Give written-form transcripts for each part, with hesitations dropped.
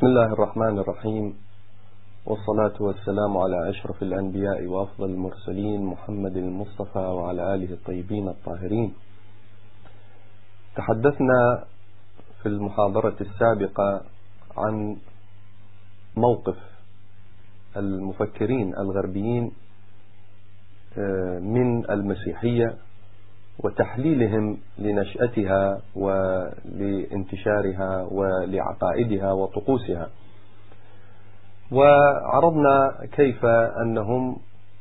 بسم الله الرحمن الرحيم، والصلاة والسلام على أشرف الأنبياء وأفضل المرسلين محمد المصطفى وعلى آله الطيبين الطاهرين. تحدثنا في المحاضرة السابقة عن موقف المفكرين الغربيين من المسيحية وتحليلهم لنشأتها ولانتشارها ولعقائدها وطقوسها، وعرضنا كيف أنهم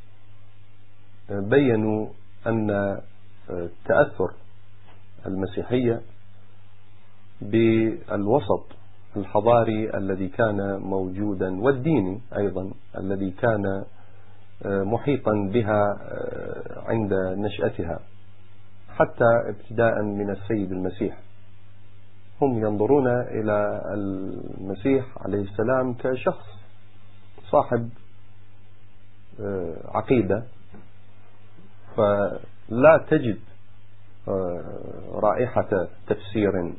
بيّنوا أن تأثر المسيحية بالوسط الحضاري الذي كان موجودا والديني أيضا الذي كان محيطا بها عند نشأتها، حتى ابتداء من السيد المسيح. هم ينظرون إلى المسيح عليه السلام كشخص صاحب عقيدة، فلا تجد رائحة تفسير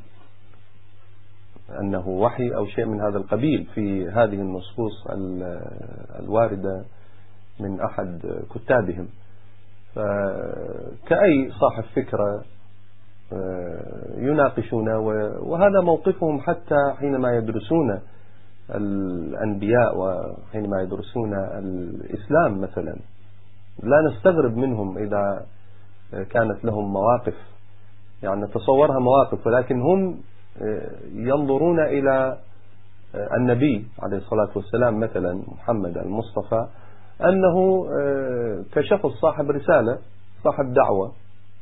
أنه وحي أو شيء من هذا القبيل في هذه النصوص الواردة من أحد كتابهم. كأي صاحب فكرة يناقشون، وهذا موقفهم حتى حينما يدرسون الأنبياء وحينما يدرسون الإسلام مثلا. لا نستغرب منهم إذا كانت لهم مواقف، يعني نتصورها مواقف، ولكن هم ينظرون إلى النبي عليه الصلاة والسلام مثلا محمد المصطفى أنه كشخص صاحب رسالة، صاحب دعوة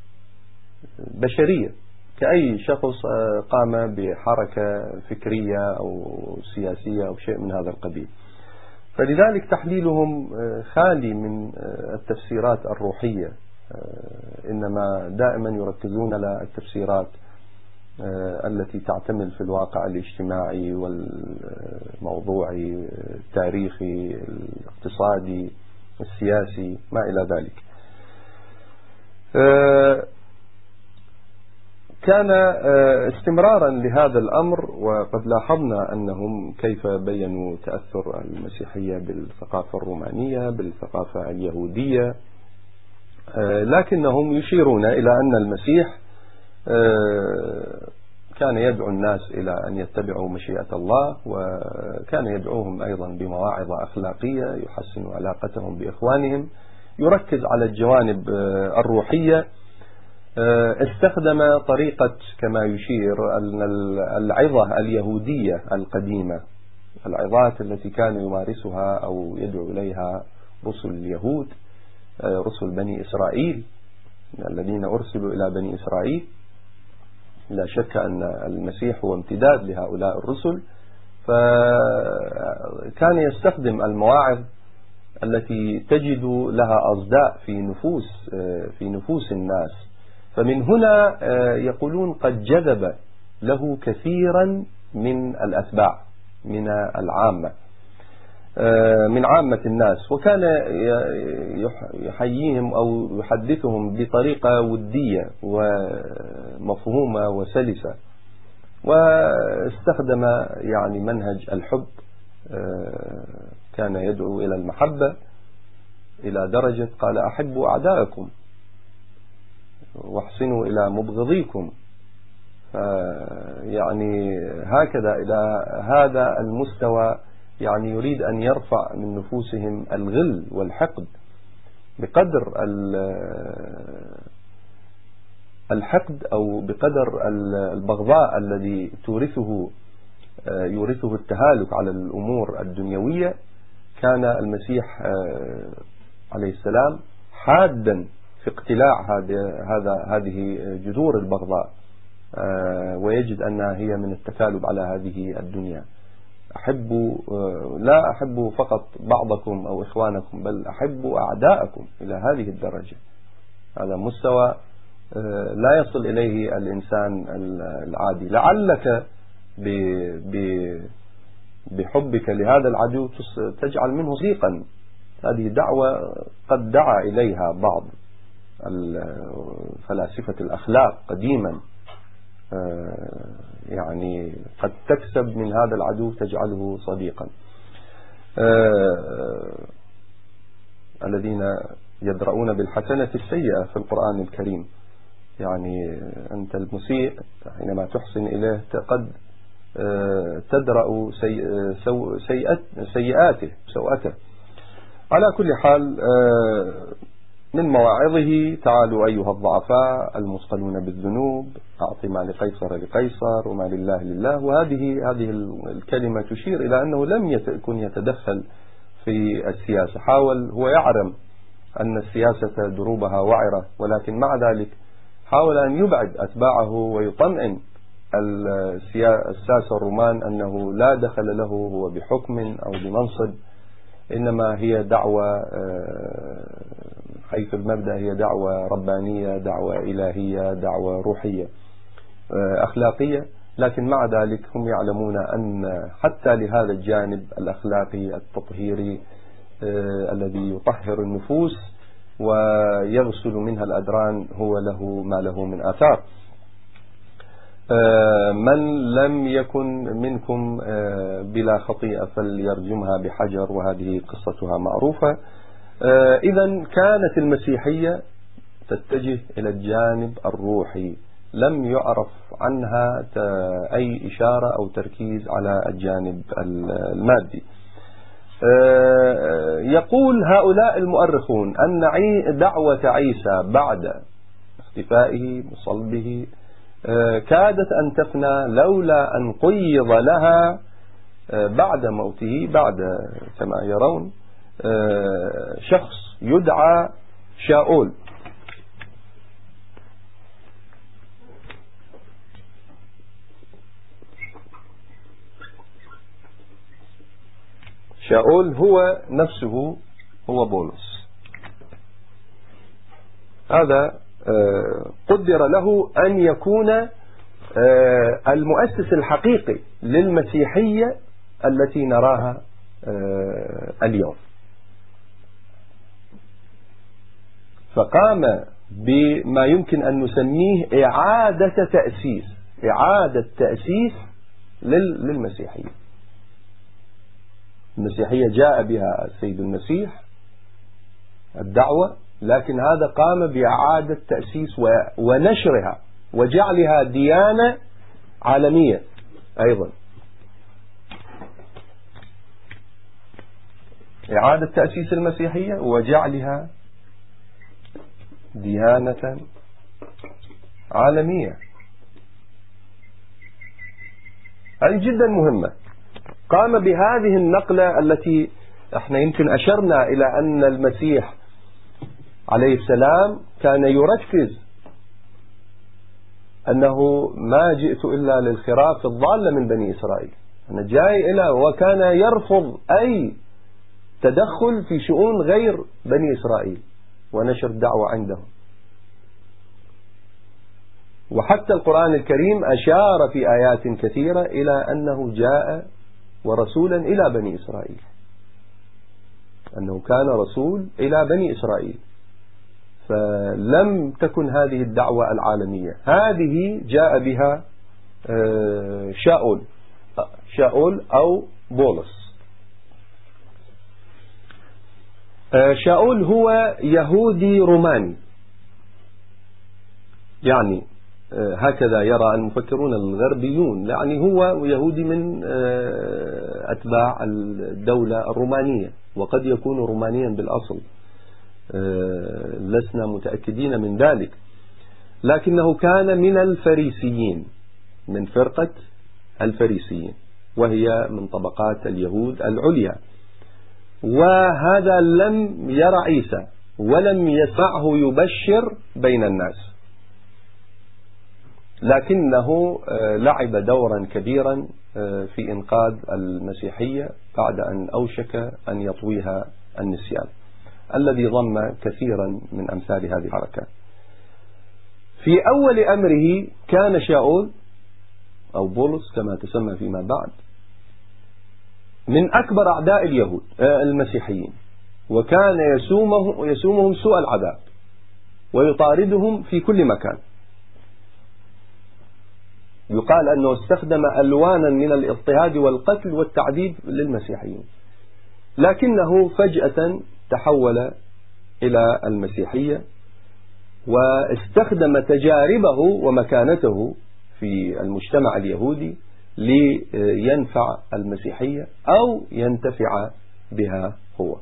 بشرية كأي شخص قام بحركة فكرية أو سياسية أو شيء من هذا القبيل. فلذلك تحليلهم خالي من التفسيرات الروحية، إنما دائما يركزون على التفسيرات التي تعتمد في الواقع الاجتماعي والموضوعي التاريخي الاقتصادي السياسي ما إلى ذلك. كان استمرارا لهذا الأمر، وقد لاحظنا أنهم كيف بيّنوا تأثر المسيحية بالثقافة الرومانية بالثقافة اليهودية، لكنهم يشيرون إلى أن المسيح كان يدعو الناس إلى أن يتبعوا مشيئة الله، وكان يدعوهم أيضا بمواعظ أخلاقية يحسن علاقتهم بإخوانهم، يركز على الجوانب الروحية. استخدم طريقة كما يشير العظة اليهودية القديمة، العظات التي كان يمارسها أو يدعو إليها رسل اليهود، رسل بني إسرائيل الذين أرسلوا إلى بني إسرائيل. لا شك أن المسيح هو امتداد لهؤلاء الرسل، فكان يستخدم المواعظ التي تجد لها أصداء في نفوس الناس. فمن هنا يقولون قد جذب له كثيرا من الأتباع من العامة، من عامة الناس، وكان يحييهم أو يحدثهم بطريقة ودية ومفهومة وسلسة، واستخدم يعني منهج الحب. كان يدعو إلى المحبة إلى درجة قال أحبوا أعداءكم واحسنوا إلى مبغضيكم، يعني هكذا إلى هذا المستوى، يعني يريد أن يرفع من نفوسهم الغل والحقد بقدر الحقد أو بقدر البغضاء الذي يورثه التهالك على الأمور الدنيوية. كان المسيح عليه السلام حادا في اقتلاع هذه جذور البغضاء، ويجد أنها هي من التكالب على هذه الدنيا. لا أحبوا فقط بعضكم أو إخوانكم، بل أحبوا أعداءكم إلى هذه الدرجة. هذا مستوى لا يصل إليه الإنسان العادي. لعلك بحبك لهذا العدو تجعل منه صديقا. هذه دعوة قد دعا إليها بعض فلاسفة الأخلاق قديما، يعني قد تكسب من هذا العدو تجعله صديقا. الذين يدرؤون بالحسنة السيئة في القرآن الكريم، يعني أنت المسيء حينما تحسن إليه قد تدرأ سوءته. على كل حال من مواعظه: تعالوا أيها الضعفاء المثقلون بالذنوب، أعط ما لقيصر لقيصر وما لله لله. وهذه الكلمة تشير إلى أنه لم يكن يتدخل في السياسة. حاول، هو يعلم أن السياسة دروبها وعرة، ولكن مع ذلك حاول أن يبعد أتباعه ويطمئن الساسة الرومان أنه لا دخل له هو بحكم أو بمنصب، إنما هي دعوة حيث المبدأ هي دعوة ربانية، دعوة إلهية، دعوة روحية أخلاقية. لكن مع ذلك هم يعلمون أن حتى لهذا الجانب الأخلاقي التطهيري الذي يطهر النفوس ويغسل منها الأدران هو له ما له من آثار. من لم يكن منكم بلا خطيئة فليرجمها بحجر، وهذه قصتها معروفة. إذا كانت المسيحية تتجه إلى الجانب الروحي، لم يعرف عنها أي إشارة أو تركيز على الجانب المادي. يقول هؤلاء المؤرخون أن دعوة عيسى بعد اختفائه وصلبه كادت أن تفنى لولا أن قيض لها بعد موته، بعد كما يرون شخص يدعى شاؤول. شاؤول هو نفسه هو بولس. هذا قدر له أن يكون المؤسس الحقيقي للمسيحية التي نراها اليوم. فقام بما يمكن أن نسميه إعادة تأسيس للمسيحية. المسيحية جاء بها السيد المسيح الدعوة، لكن هذا قام بإعادة تأسيس ونشرها وجعلها ديانة عالمية أيضا. إعادة تأسيس المسيحية وجعلها ديانة عالمية، هذه جدا مهمة. قام بهذه النقلة التي احنا يمكن أشرنا إلى أن المسيح عليه السلام كان يركز أنه ما جئت إلا للخراف الضالة من بني إسرائيل، أنا جاي إلى، وكان يرفض أي تدخل في شؤون غير بني إسرائيل ونشر الدعوة عندهم. وحتى القرآن الكريم أشار في آيات كثيرة إلى أنه جاء ورسولا إلى بني إسرائيل، أنه كان رسول إلى بني إسرائيل. فلم تكن هذه الدعوة العالمية، هذه جاء بها شاؤول أو بولس. شاؤول هو يهودي روماني، يعني هكذا يرى المفكرون الغربيون، يعني هو يهودي من أتباع الدولة الرومانية، وقد يكون رومانيا بالأصل، لسنا متأكدين من ذلك، لكنه كان من الفريسيين، من فرقة الفريسيين، وهي من طبقات اليهود العليا. وهذا لم يرى عيسى ولم يسمعه يبشر بين الناس، لكنه لعب دورا كبيرا في إنقاذ المسيحية بعد أن أوشك أن يطويها النسيان، الذي ضم كثيرا من أمثال هذه الحركات. في أول أمره كان شاؤول أو بولس كما تسمى فيما بعد من أكبر أعداء اليهود المسيحيين، وكان يسومهم سوء العذاب ويطاردهم في كل مكان. يقال أنه استخدم ألوانا من الاضطهاد والقتل والتعذيب للمسيحيين، لكنه فجأة تحول إلى المسيحية واستخدم تجاربه ومكانته في المجتمع اليهودي لينفع المسيحية أو ينتفع بها هو.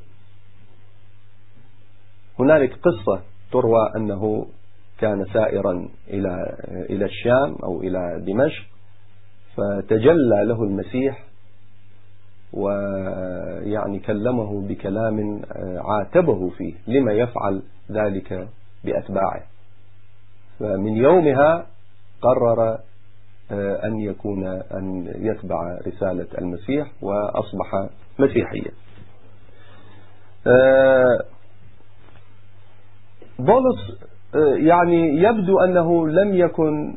هنالك قصة تروى أنه كان سائرا إلى الشام أو إلى دمشق، فتجلى له المسيح ويعني كلمه بكلام عاتبه فيه لما يفعل ذلك بأتباعه، فمن يومها قرر أن يتبع رسالة المسيح وأصبح مسيحيا. بولس يعني يبدو أنه لم يكن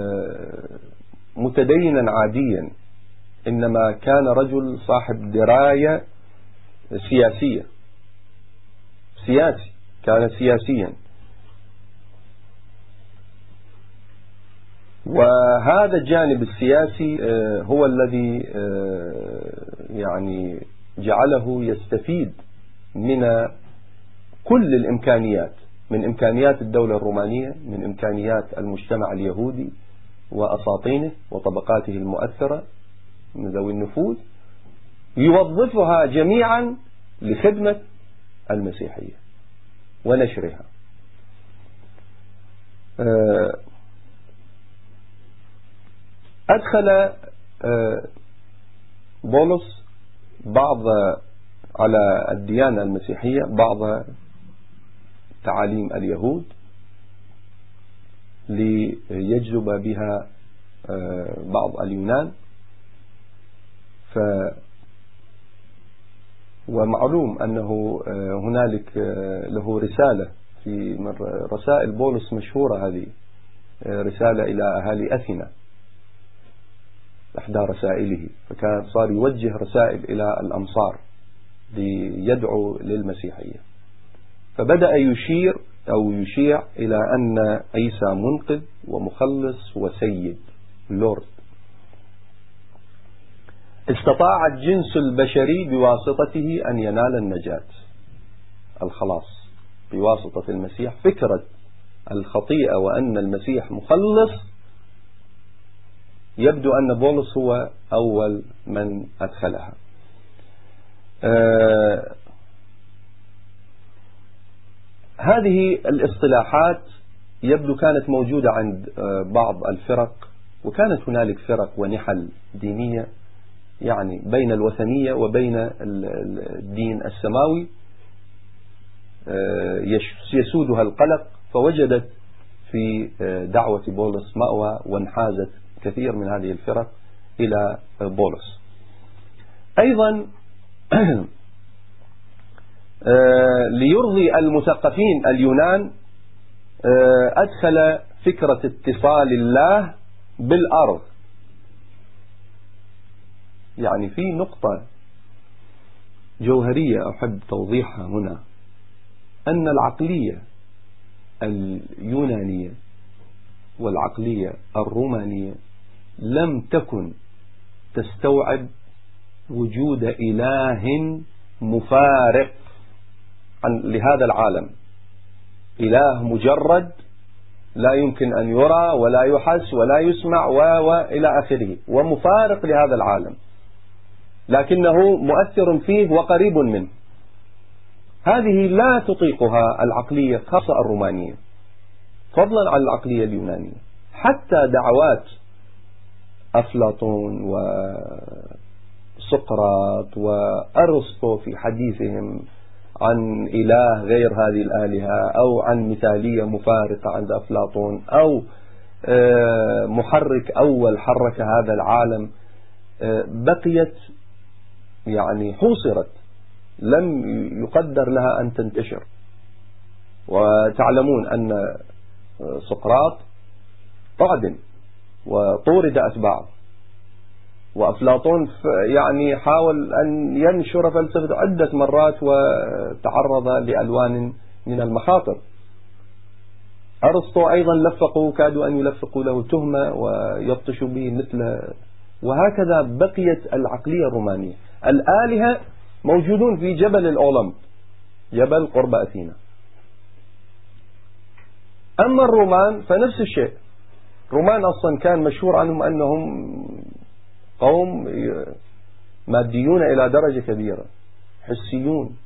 متدينا عاديا، إنما كان رجل صاحب دراية سياسي، كان سياسيا، وهذا الجانب السياسي هو الذي يعني جعله يستفيد من كل الإمكانيات، من إمكانيات الدولة الرومانية، من إمكانيات المجتمع اليهودي وأساطينه وطبقاته المؤثرة من ذوي النفوذ، يوظفها جميعا لخدمة المسيحية ونشرها. أدخل بولس على الديانة المسيحية بعض تعاليم اليهود ليجذب بها بعض اليونان، ومعلوم أنه هنالك له رسالة في رسائل بولس مشهورة، هذه رسالة إلى أهالي أثينا، إحدى رسائله، فكان صار يوجه رسائل إلى الأمصار ليدعو للمسيحية، فبدأ يشيع إلى أن عيسى منقذ ومخلص وسيد لورد. استطاع الجنس البشري بواسطته أن ينال النجاة، الخلاص بواسطة المسيح. فكرة الخطيئة وأن المسيح مخلص يبدو أن بولس هو أول من أدخلها. هذه الاصطلاحات يبدو كانت موجودة عند بعض الفرق، وكانت هنالك فرق ونحل دينية يعني بين الوثنية وبين الدين السماوي يسودها القلق، فوجدت في دعوة بولس مأوى وانحازت كثير من هذه الفرق إلى بولس. أيضا ليرضي المثقفين اليونان أدخل فكرة اتصال الله بالأرض. يعني في نقطة جوهرية أحب توضيحها هنا، أن العقلية اليونانية والعقلية الرومانية لم تكن تستوعب وجود إله مفارق لهذا العالم، إله مجرد لا يمكن أن يرى ولا يحس ولا يسمع وإلى آخره، ومفارق لهذا العالم لكنه مؤثر فيه وقريب منه. هذه لا تطيقها العقلية خاصة الرومانية فضلا عن العقلية اليونانية. حتى دعوات أفلاطون وسقراط وأرسطو في حديثهم عن إله غير هذه الآلهة، أو عن مثالية مفارقة عند أفلاطون، أو محرك أول حرك هذا العالم، بقيت يعني حوصرت، لم يقدر لها أن تنتشر. وتعلمون أن سقراط أعدم وطورد أتباعه، وأفلاطون يعني حاول أن ينشر فلسفة عدة مرات وتعرض لألوان من المخاطر. أرسطو أيضا كادوا أن يلفقوا له تهمة ويبطشوا به مثل. وهكذا بقيت العقلية الرومانية. الآلهة موجودون في جبل الأولمب، جبل قرب أثينا. أما الرومان فنفس الشيء. الرومان أصلا كان مشهور عنهم أنهم قوم ماديون إلى درجة كبيرة، حسيون.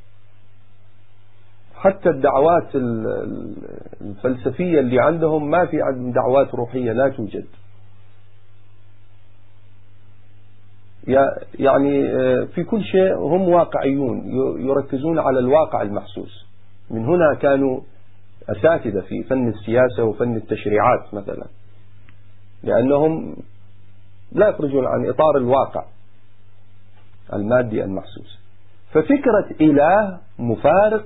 حتى الدعوات الفلسفية اللي عندهم ما في عندهم دعوات روحية، لا توجد. يعني في كل شيء هم واقعيون، يركزون على الواقع المحسوس. من هنا كانوا أساتذة في فن السياسة وفن التشريعات مثلا، لأنهم لا يخرجون عن إطار الواقع المادي المحسوس. ففكرة إله مفارق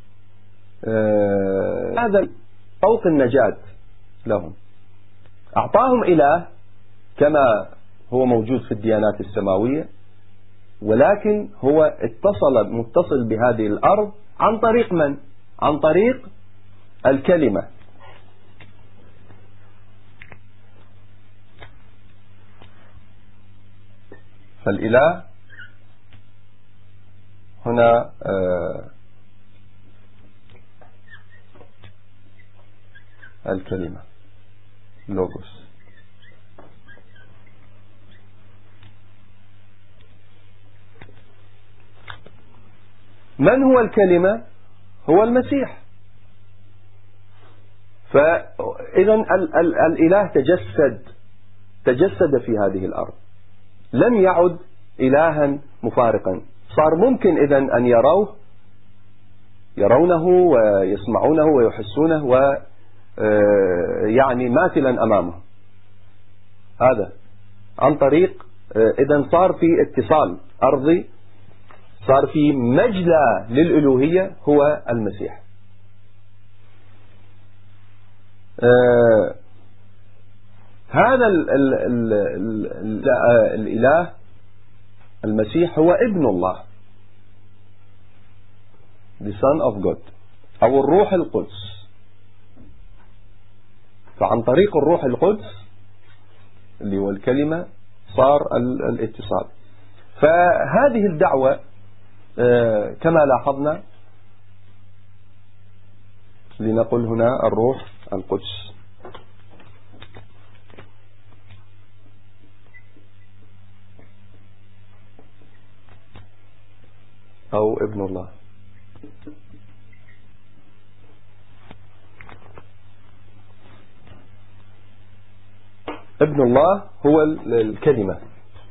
هذا طوق النجاة لهم. أعطاهم إله كما هو موجود في الديانات السماوية، ولكن هو متصل بهذه الأرض عن طريق من؟ عن طريق الكلمة. فالإله هنا الكلمة لوغوس. من هو الكلمة؟ هو المسيح. فإذا الإله تجسد في هذه الأرض، لم يعد إلها مفارقا. صار ممكن إذن أن يرونه ويسمعونه ويحسونه ويعني ماثلا أمامه. هذا عن طريق إذن صار في اتصال أرضي، صار في مجلى للألوهية هو المسيح. هذا الإله المسيح هو ابن الله، the son of God، أو الروح القدس. فعن طريق الروح القدس اللي هو الكلمة صار الاتصال. فهذه الدعوة كما لاحظنا لنقل هنا الروح القدس أو ابن الله. ابن الله هو الكلمة.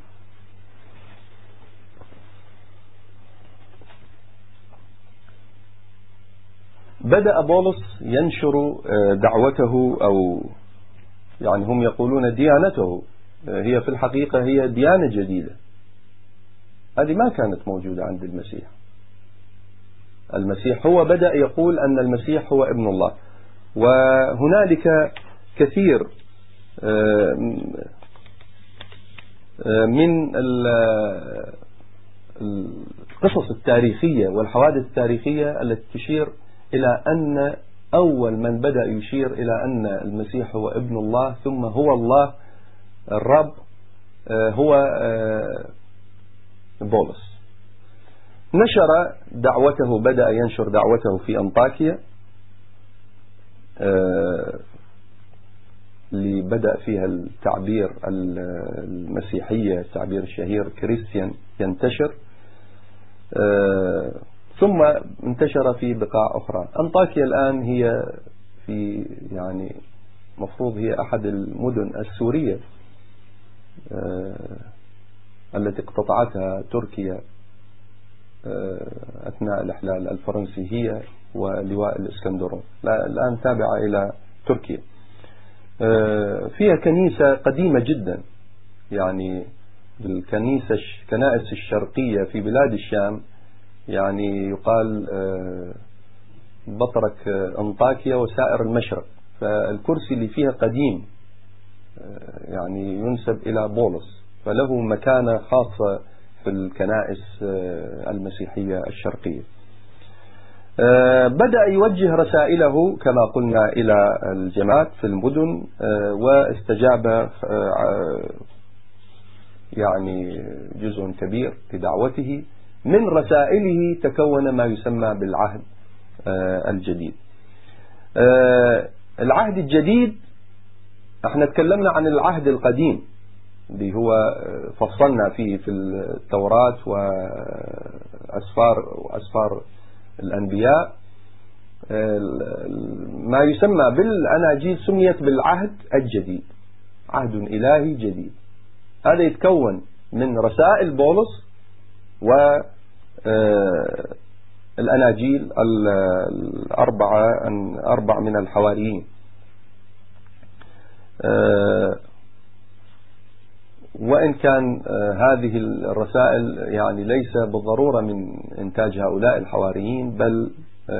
بدأ بولس ينشر دعوته، أو يعني هم يقولون ديانته، هي في الحقيقة هي ديانة جديدة. هذه ما كانت موجودة عند المسيح. المسيح هو بدأ يقول أن المسيح هو ابن الله. وهنالك كثير من القصص التاريخية والحوادث التاريخية التي تشير إلى أن أول من بدأ يشير إلى أن المسيح هو ابن الله ثم هو الله الرب هو بولس. نشر دعوته، بدأ ينشر دعوته في أنطاكيا اللي بدأ فيها التعبير المسيحية، التعبير الشهير كريستيان، ينتشر، ثم انتشر في بقاع أخرى. أنطاكيا الآن هي في يعني مفروض هي أحد المدن السورية التي اقتطعتها تركيا أثناء الاحتلال الفرنسي، هي ولواء الإسكندرون، الآن تابعة إلى تركيا. فيها كنيسة قديمة جدا، يعني كنائس الشرقية في بلاد الشام، يعني يقال بطرك أنطاكيا وسائر المشرق. فالكرسي اللي فيها قديم، يعني ينسب إلى بولس، فله مكانة خاصة في الكنائس المسيحية الشرقية. بدأ يوجه رسائله كما قلنا إلى الجماعات في المدن، واستجاب يعني جزء كبير لدعوته. من رسائله تكون ما يسمى بالعهد الجديد. العهد الجديد احنا تكلمنا عن العهد القديم اللي هو فصلنا فيه في التوراة وأسفار الأنبياء. ما يسمى بالأناجيل سميت بالعهد الجديد، عهد إلهي جديد. هذا يتكون من رسائل بولس والأناجيل الأربع من الحواريين. وإن كان هذه الرسائل يعني ليس بالضرورة من إنتاج هؤلاء الحواريين، بل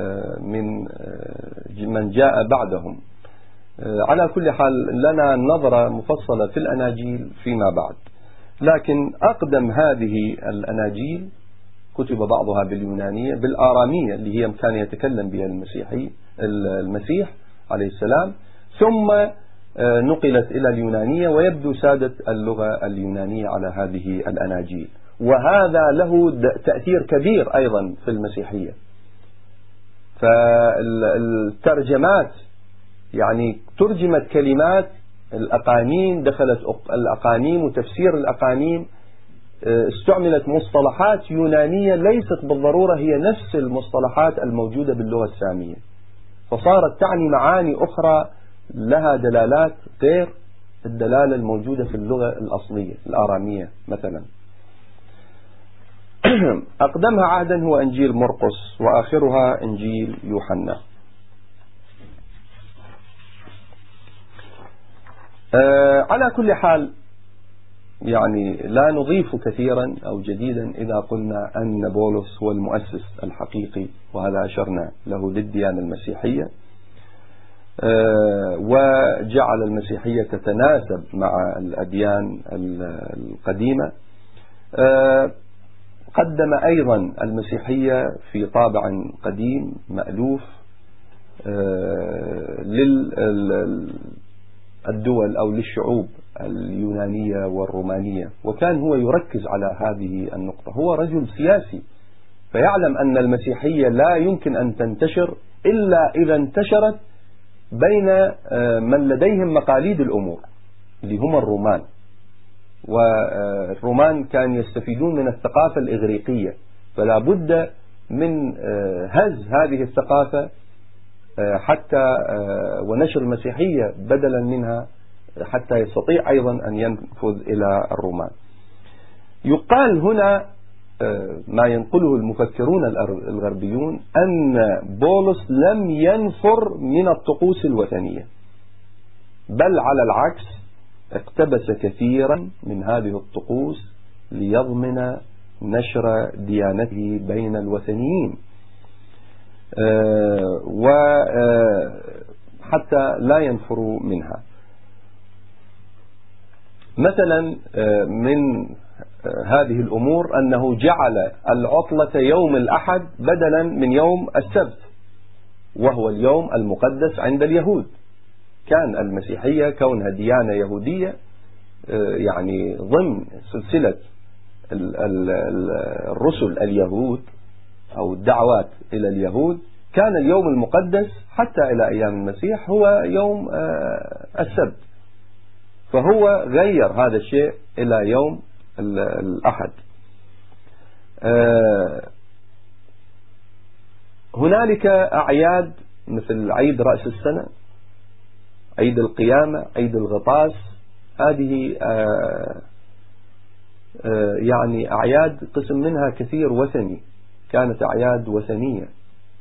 من جاء بعدهم. على كل حال لنا نظرة مفصلة في الأناجيل فيما بعد. لكن أقدم هذه الأناجيل كتب بعضها باليونانية بالآرامية اللي هي كان يتكلم بها المسيح عليه السلام، ثم نقلت إلى اليونانية، ويبدو سادة اللغة اليونانية على هذه الأناجيل. وهذا له تأثير كبير أيضا في المسيحية. فالترجمات يعني ترجمت كلمات الأقانيم، دخلت الأقانيم وتفسير الأقانيم، استعملت مصطلحات يونانية ليست بالضرورة هي نفس المصطلحات الموجودة باللغة السامية، فصارت تعني معاني أخرى لها دلالات غير الدلالة الموجودة في اللغة الأصلية الآرامية مثلا. أقدمها عهدا هو إنجيل مرقس، وآخرها إنجيل يوحنا. على كل حال يعني لا نضيف كثيرا أو جديدا إذا قلنا أن بولس هو المؤسس الحقيقي، وهذا أشرنا له للديانة المسيحية، وجعل المسيحية تتناسب مع الأديان القديمة. قدم أيضا المسيحية في طابع قديم مألوف للدول أو للشعوب اليونانية والرومانية، وكان هو يركز على هذه النقطة. هو رجل سياسي، فيعلم أن المسيحية لا يمكن أن تنتشر إلا إذا انتشرت بين من لديهم مقاليد الأمور اللي هم الرومان. والرومان كانوا يستفيدون من الثقافة الإغريقية، فلا بد من هز هذه الثقافة حتى ونشر المسيحية بدلا منها، حتى يستطيع أيضا أن ينفذ إلى الرومان. يقال هنا ما ينقله المفكرون الغربيون أن بولس لم ينفر من الطقوس الوثنية، بل على العكس اقتبس كثيرا من هذه الطقوس ليضمن نشر ديانته بين الوثنيين، وحتى لا ينفروا منها. مثلا من هذه الأمور أنه جعل العطلة يوم الأحد بدلا من يوم السبت، وهو اليوم المقدس عند اليهود. كان المسيحية كونها ديانة يهودية يعني ضمن سلسلة الرسل اليهود أو الدعوات إلى اليهود، كان اليوم المقدس حتى إلى أيام المسيح هو يوم السبت، فهو غير هذا الشيء إلى يوم الأحد. هنالك أعياد مثل عيد رأس السنة، عيد القيامة، عيد الغطاس. هذه يعني أعياد قسم منها كثير وثني، كانت أعياد وثنية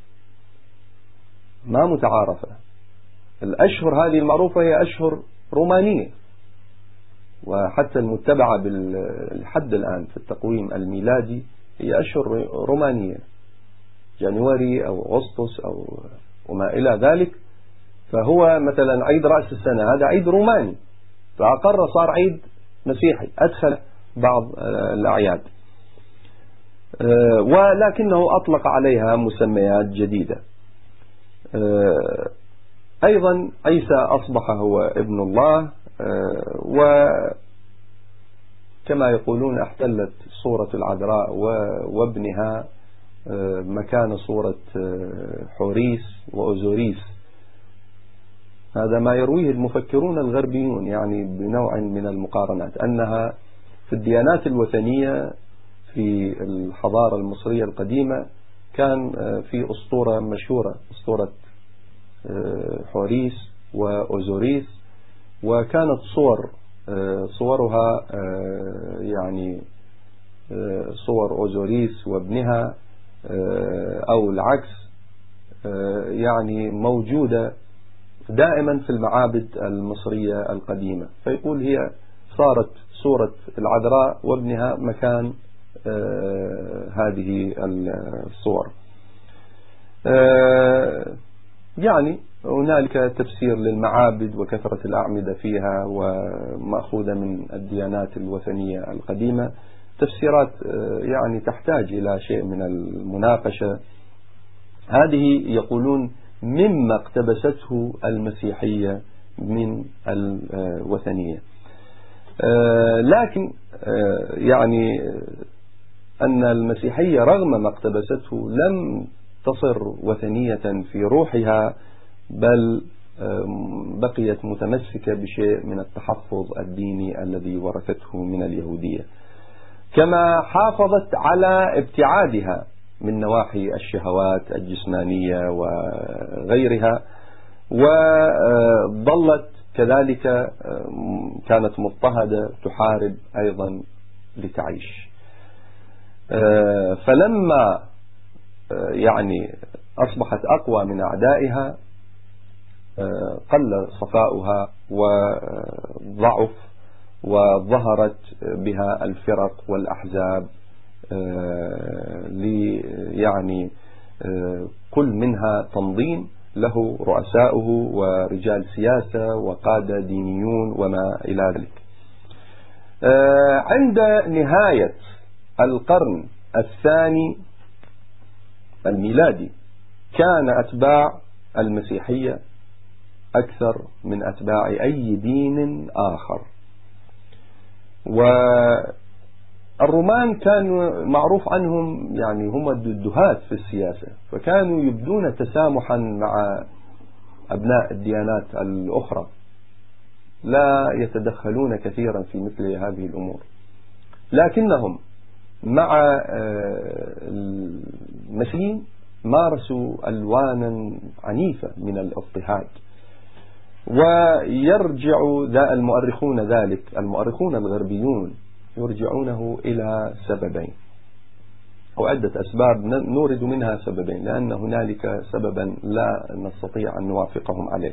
ما متعارفة. الأشهر هذه المعروفة هي أشهر رومانية، وحتى المتبعة بالحد الآن في التقويم الميلادي هي أشهر رومانية، جانيوري أو أغسطس أو وما إلى ذلك. فهو مثلا عيد رأس السنة هذا عيد روماني، فأقر صار عيد مسيحي، أدخل بعض الأعياد. ولكنه أطلق عليها مسميات جديدة. أيضا عيسى أصبح هو ابن الله، وكما يقولون احتلت صورة العذراء وابنها مكان صورة حوريس وأوزوريس. هذا ما يرويه المفكرون الغربيون، يعني بنوع من المقارنات، أنها في الديانات الوثنية في الحضارة المصرية القديمة كان في أسطورة مشهورة، أسطورة حوريس وأوزوريس، وكانت صورها يعني صور أوزوريس وابنها أو العكس، يعني موجودة دائما في المعابد المصرية القديمة. فيقول هي صارت صورة العذراء وابنها مكان هذه الصور. يعني هنالك تفسير للمعابد وكثرة الأعمدة فيها ومأخوذة من الديانات الوثنية القديمة، تفسيرات يعني تحتاج إلى شيء من المناقشة. هذه يقولون مما اقتبسته المسيحية من الوثنية، لكن يعني أن المسيحية رغم ما اقتبسته لم تصر وثنية في روحها، بل بقيت متمسكة بشيء من التحفظ الديني الذي ورثته من اليهودية، كما حافظت على ابتعادها من نواحي الشهوات الجسمانية وغيرها، وظلت كذلك كانت مضطهدة تحارب أيضا لتعيش. فلما يعني أصبحت أقوى من أعدائها قل صفاؤها وضعف، وظهرت بها الفرق والأحزاب، يعني كل منها تنظيم له رؤساؤه ورجال سياسة وقادة دينيون وما إلى ذلك. عند نهاية القرن الثاني الميلادي كان أتباع المسيحية أكثر من أتباع أي دين آخر، والرومان كانوا معروف عنهم يعني هم الدهاة في السياسة، فكانوا يبدون تسامحا مع أبناء الديانات الأخرى، لا يتدخلون كثيرا في مثل هذه الأمور. لكنهم مع المسيحيين مارسوا ألوانا عنيفة من الاضطهاد، ويرجع المؤرخون الغربيون يرجعونه إلى سببين أو عدة أسباب، نورد منها سببين لأن هنالك سببا لا نستطيع أن نوافقهم عليه.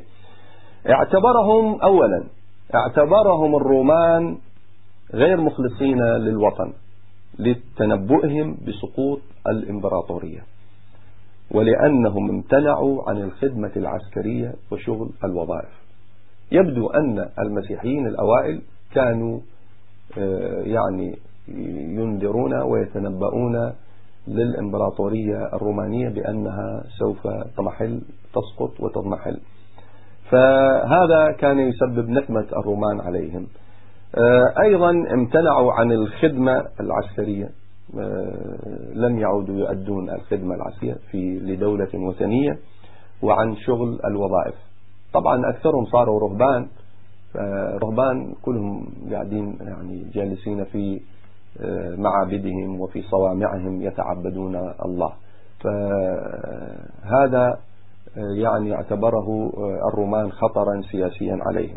أولا اعتبرهم الرومان غير مخلصين للوطن لتنبؤهم بسقوط الإمبراطورية، ولأنهم امتنعوا عن الخدمة العسكرية وشغل الوظائف. يبدو أن المسيحيين الأوائل كانوا يعني ينذرون ويتنبؤون للإمبراطورية الرومانية بأنها سوف تسقط وتضمحل، فهذا كان يسبب نقمة الرومان عليهم. أيضا امتنعوا عن الخدمة العسكرية، لم يعودوا يؤدون الخدمة العسكرية لدولة وثنية، وعن شغل الوظائف. طبعا أكثرهم صاروا رهبان كلهم قاعدين يعني جالسين في معابدهم وفي صوامعهم يتعبدون الله، فهذا يعني اعتبره الرومان خطرا سياسيا عليهم.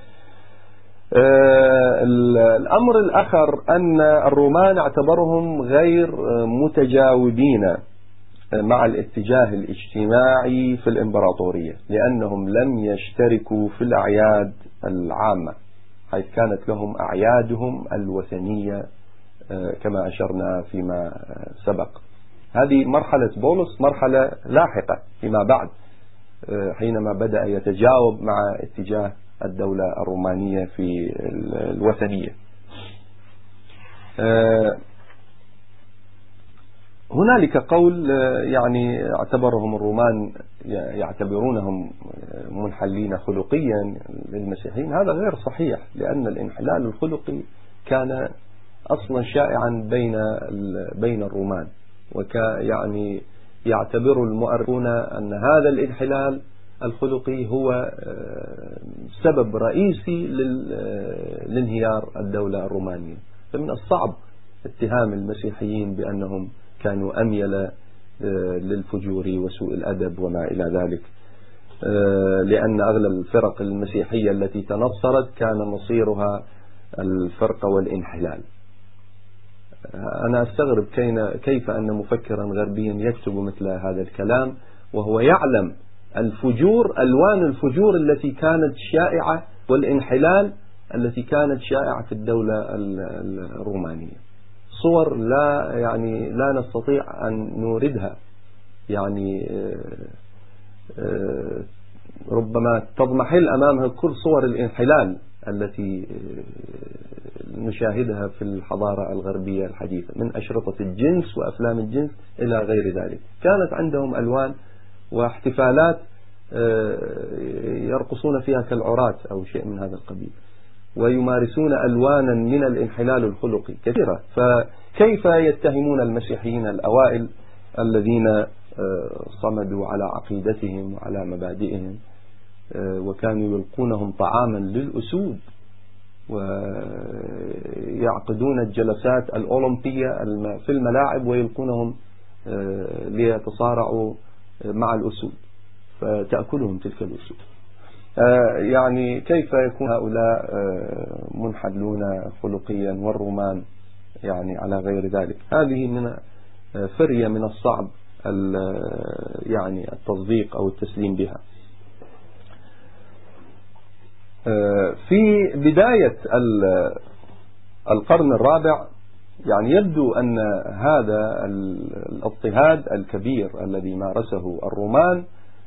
الأمر الآخر أن الرومان اعتبرهم غير متجاوبين مع الاتجاه الاجتماعي في الإمبراطورية، لأنهم لم يشتركوا في الأعياد العامة، حيث كانت لهم أعيادهم الوثنية كما أشرنا فيما سبق. هذه مرحلة بولس مرحلة لاحقة فيما بعد، حينما بدأ يتجاوب مع اتجاه الدولة الرومانية في الوثنية. هنالك قول يعني اعتبرهم الرومان يعتبرونهم منحلين خلقيا للمسيحيين. هذا غير صحيح، لأن الانحلال الخلقي كان أصلا شائعا بين الرومان، يعني يعتبر المؤرخون أن هذا الانحلال الخلقي هو سبب رئيسي لانهيار الدولة الرومانية. فمن الصعب اتهام المسيحيين بأنهم كانوا أميل للفجور وسوء الأدب وما إلى ذلك، لأن أغلب الفرق المسيحية التي تنصرت كان مصيرها الفرقة والانحلال. أنا أستغرب كيف أن مفكرا غربيا يكتب مثل هذا الكلام وهو يعلم ألوان الفجور التي كانت شائعة والانحلال التي كانت شائعة في الدولة الرومانية. صور لا نستطيع أن نوردها، يعني ربما تضمحل أمامها كل صور الانحلال التي نشاهدها في الحضارة الغربية الحديثة، من أشرطة الجنس وأفلام الجنس إلى غير ذلك. كانت عندهم ألوان واحتفالات يرقصون فيها كالعراة أو شيء من هذا القبيل، ويمارسون ألوانا من الانحلال الخلقي كثيرة. فكيف يتهمون المسيحيين الأوائل الذين صمدوا على عقيدتهم وعلى مبادئهم، وكانوا يلقونهم طعاما للأسود، ويعقدون الجلسات الأولمبية في الملاعب ويلقونهم ليتصارعوا مع الأسود فتأكلهم تلك الأسود. يعني كيف يكون هؤلاء منحلون خلقيا والرومان يعني على غير ذلك؟ هذه من فرية من الصعب يعني التصديق أو التسليم بها. في بداية القرن الرابع يعني يبدو أن هذا الاضطهاد الكبير الذي مارسه الرومان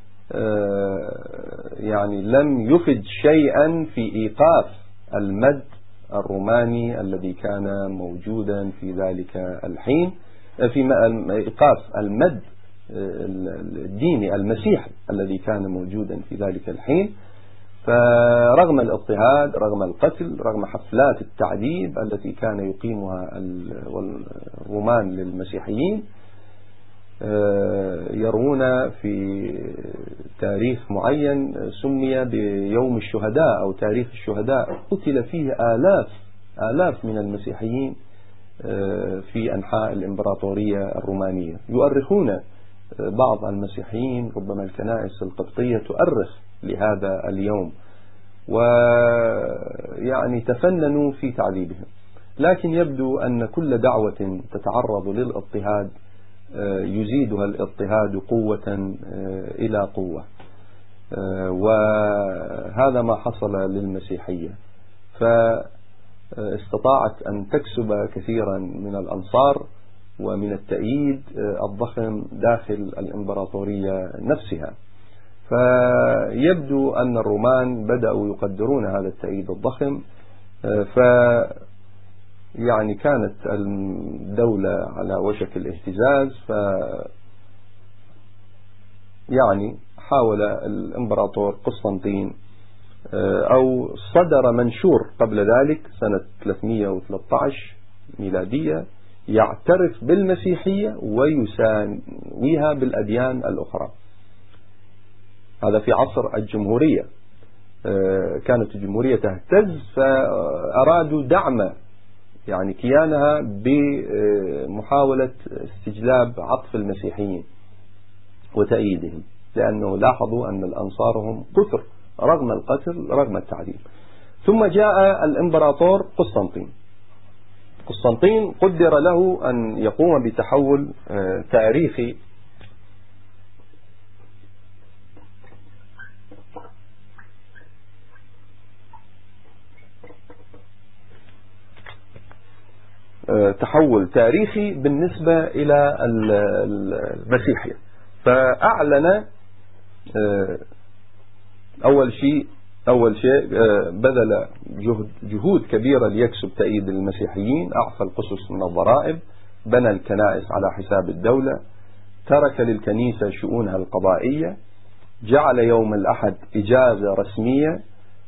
يعني لم يفد شيئا في إيقاف المد الروماني الذي كان موجودا في ذلك الحين، في إيقاف المد الديني المسيحي الذي كان موجودا في ذلك الحين. فرغم الاضطهاد، رغم القتل، رغم حفلات التعذيب التي كان يقيمها الرومان للمسيحيين، يرون في تاريخ معين سمي بيوم الشهداء أو تاريخ الشهداء، قتل فيه آلاف من المسيحيين في أنحاء الإمبراطورية الرومانية. يؤرخون بعض المسيحيين، ربما الكنائس القبطية تؤرخ لهذا اليوم، ويعني تفننوا في تعذيبهم. لكن يبدو أن كل دعوة تتعرض للاضطهاد يزيدها الاضطهاد قوة إلى قوة، وهذا ما حصل للمسيحية. فاستطاعت أن تكسب كثيرا من الأنصار ومن التأييد الضخم داخل الإمبراطورية نفسها. فيبدو أن الرومان بدأوا يقدرون هذا التأييد الضخم، يعني كانت الدولة على وشك الاهتزاز. يعني حاول الإمبراطور قسطنطين أو صدر منشور قبل ذلك سنة 313 ميلادية يعترف بالمسيحية ويساويها بالأديان الأخرى. هذا في عصر الجمهورية، كانت الجمهورية تهتز، فأرادوا دعم يعني كيانها بمحاولة استجلاب عطف المسيحيين وتأييدهم، لأنه لاحظوا أن الأنصارهم كثر رغم القتل رغم التعذيب. ثم جاء الإمبراطور قسطنطين قدر له أن يقوم بتحول تاريخي بالنسبة إلى المسيحية. فأعلن أول شيء بذل جهود كبيرة ليكسب تأييد المسيحيين، أعفى القسس من الضرائب بنى الكنائس على حساب الدولة، ترك للكنيسة شؤونها القضائية، جعل يوم الأحد إجازة رسمية،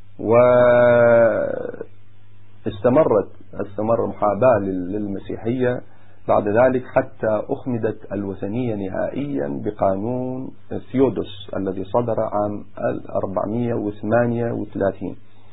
استمر محاباة للمسيحية بعد ذلك حتى أخمدت الوثنية نهائيا بقانون ثيودوس الذي صدر عام 438.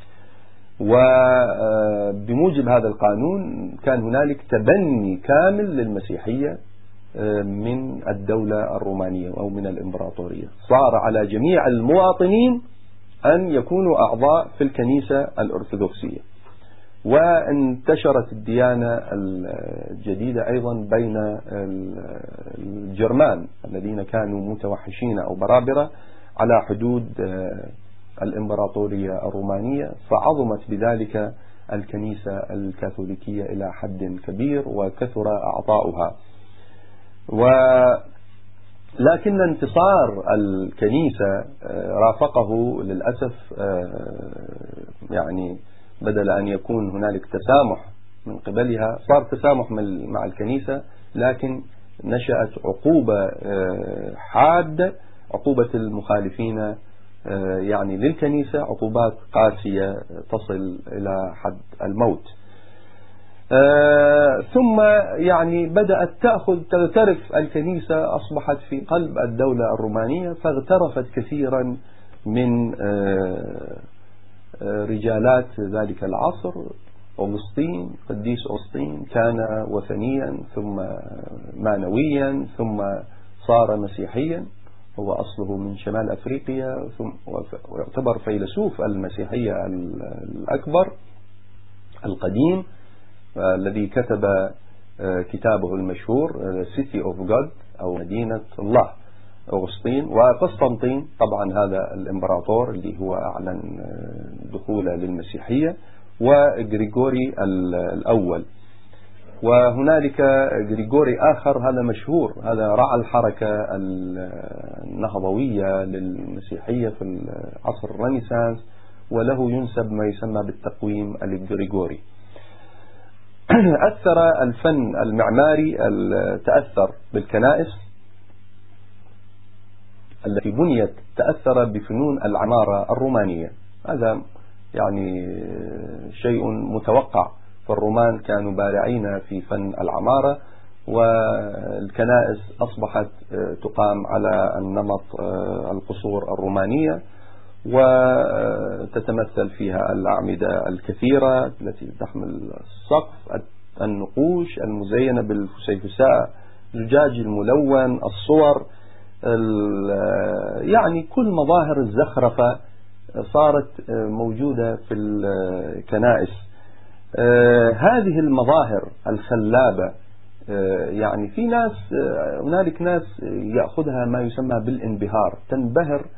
وبموجب هذا القانون كان هنالك تبني كامل للمسيحية من الدولة الرومانية أو من الإمبراطورية. صار على جميع المواطنين أن يكونوا أعضاء في الكنيسة الأرثوذكسية. وانتشرت الديانة الجديدة أيضا بين الجرمان الذين كانوا متوحشين أو برابرة على حدود الإمبراطورية الرومانية، فعظمت بذلك الكنيسة الكاثوليكية إلى حد كبير وكثر أعضاؤها. لكن انتصار الكنيسة رافقه للأسف، يعني بدل أن يكون هنالك تسامح من قبلها صار تسامح مع الكنيسة، لكن نشأت عقوبة حادة، عقوبة المخالفين يعني للكنيسة، عقوبات قاسية تصل إلى حد الموت. ثم يعني بدأت تغترف الكنيسة، أصبحت في قلب الدولة الرومانية، فاغترفت كثيرا من رجالات ذلك العصر. أغسطين، قديس أغسطين كان وثنيا ثم مانويا ثم صار مسيحيا، هو أصله من شمال أفريقيا، ويعتبر فيلسوف المسيحية الأكبر القديم، الذي كتب كتابه المشهور City of God أو مدينة الله أغسطين. وقسطنطين طبعا هذا الإمبراطور اللي هو أعلن دخوله للمسيحية، وغريغوري الأول. وهنالك غريغوري آخر هذا مشهور، هذا رعى الحركة النهضوية للمسيحية في عصر الرنيسانس، وله ينسب ما يسمى بالتقويم الغريغوري. أثر الفن المعماري، تأثر بالكنائس التي بنيت، تأثر بفنون العمارة الرومانية. هذا يعني شيء متوقع، فالرومان كانوا بارعين في فن العمارة، والكنائس أصبحت تقام على النمط القصور الرومانية، وتتمثل فيها الأعمدة الكثيرة التي تحمل السقف، النقوش المزينة بالفسيفساء، الزجاج الملون، الصور، يعني كل مظاهر الزخرفة صارت موجودة في الكنائس. هذه المظاهر الخلابة يعني في ناس، هنالك ناس يأخذها ما يسمى بالانبهار، تنبهر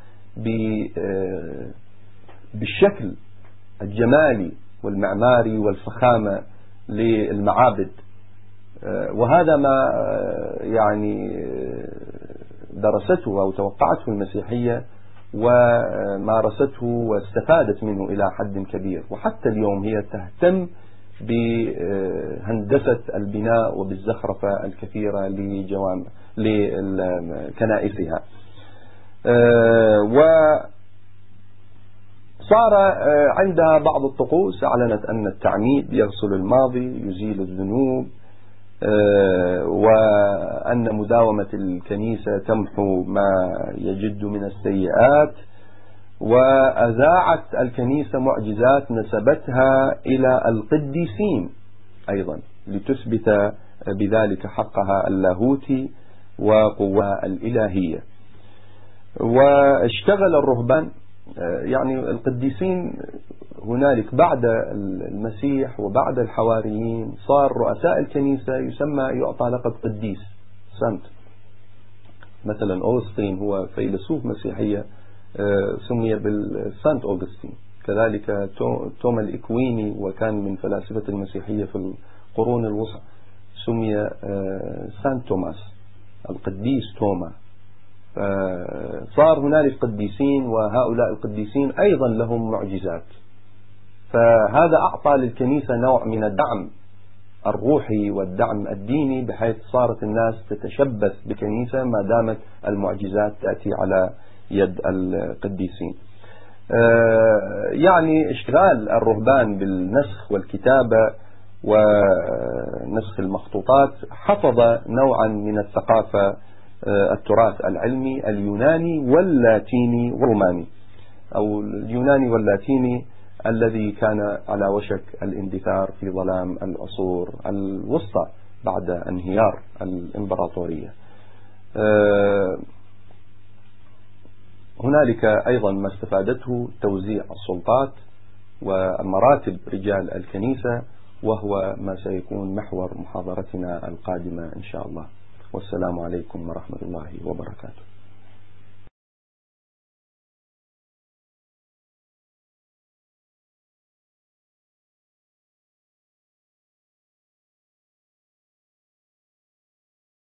بالشكل الجمالي والمعماري والفخامة للمعابد. وهذا ما يعني درسته أو توقعته المسيحية ومارسته واستفادت منه إلى حد كبير، وحتى اليوم هي تهتم بهندسة البناء وبالزخرفة الكثيرة لكنائسها. وصار عندها بعض الطقوس، أعلنت أن التعميد يغسل الماضي يزيل الذنوب، وأن مداومة الكنيسة تمحو ما يجد من السيئات. وأذاعت الكنيسة معجزات نسبتها إلى القديسين أيضا لتثبت بذلك حقها اللاهوتي وقوة الإلهية. واشتغل الرهبان، يعني القديسين هنالك بعد المسيح وبعد الحواريين صار رؤساء الكنيسة يعطى لقب قديس سانت. مثلا أوغسطين هو فيلسوف مسيحية سمي بالسانت أوغسطين، كذلك توما الإكويني وكان من فلاسفة المسيحية في القرون الوسطى سمي سانت توماس، القديس توما. صار هنالك قديسين، وهؤلاء القديسين أيضا لهم معجزات، فهذا أعطى للكنيسة نوع من الدعم الروحي والدعم الديني، بحيث صارت الناس تتشبث بكنيسة ما دامت المعجزات تأتي على يد القديسين. يعني اشتغال الرهبان بالنسخ والكتابة ونسخ المخطوطات حفظ نوعا من الثقافة، التراث العلمي اليوناني واللاتيني والروماني، أو اليوناني واللاتيني الذي كان على وشك الاندثار في ظلام العصور الوسطى بعد انهيار الإمبراطورية. هنالك أيضا ما استفادته توزيع السلطات ومراتب رجال الكنيسة، وهو ما سيكون محور محاضرتنا القادمة إن شاء الله. والسلام عليكم ورحمة الله وبركاته.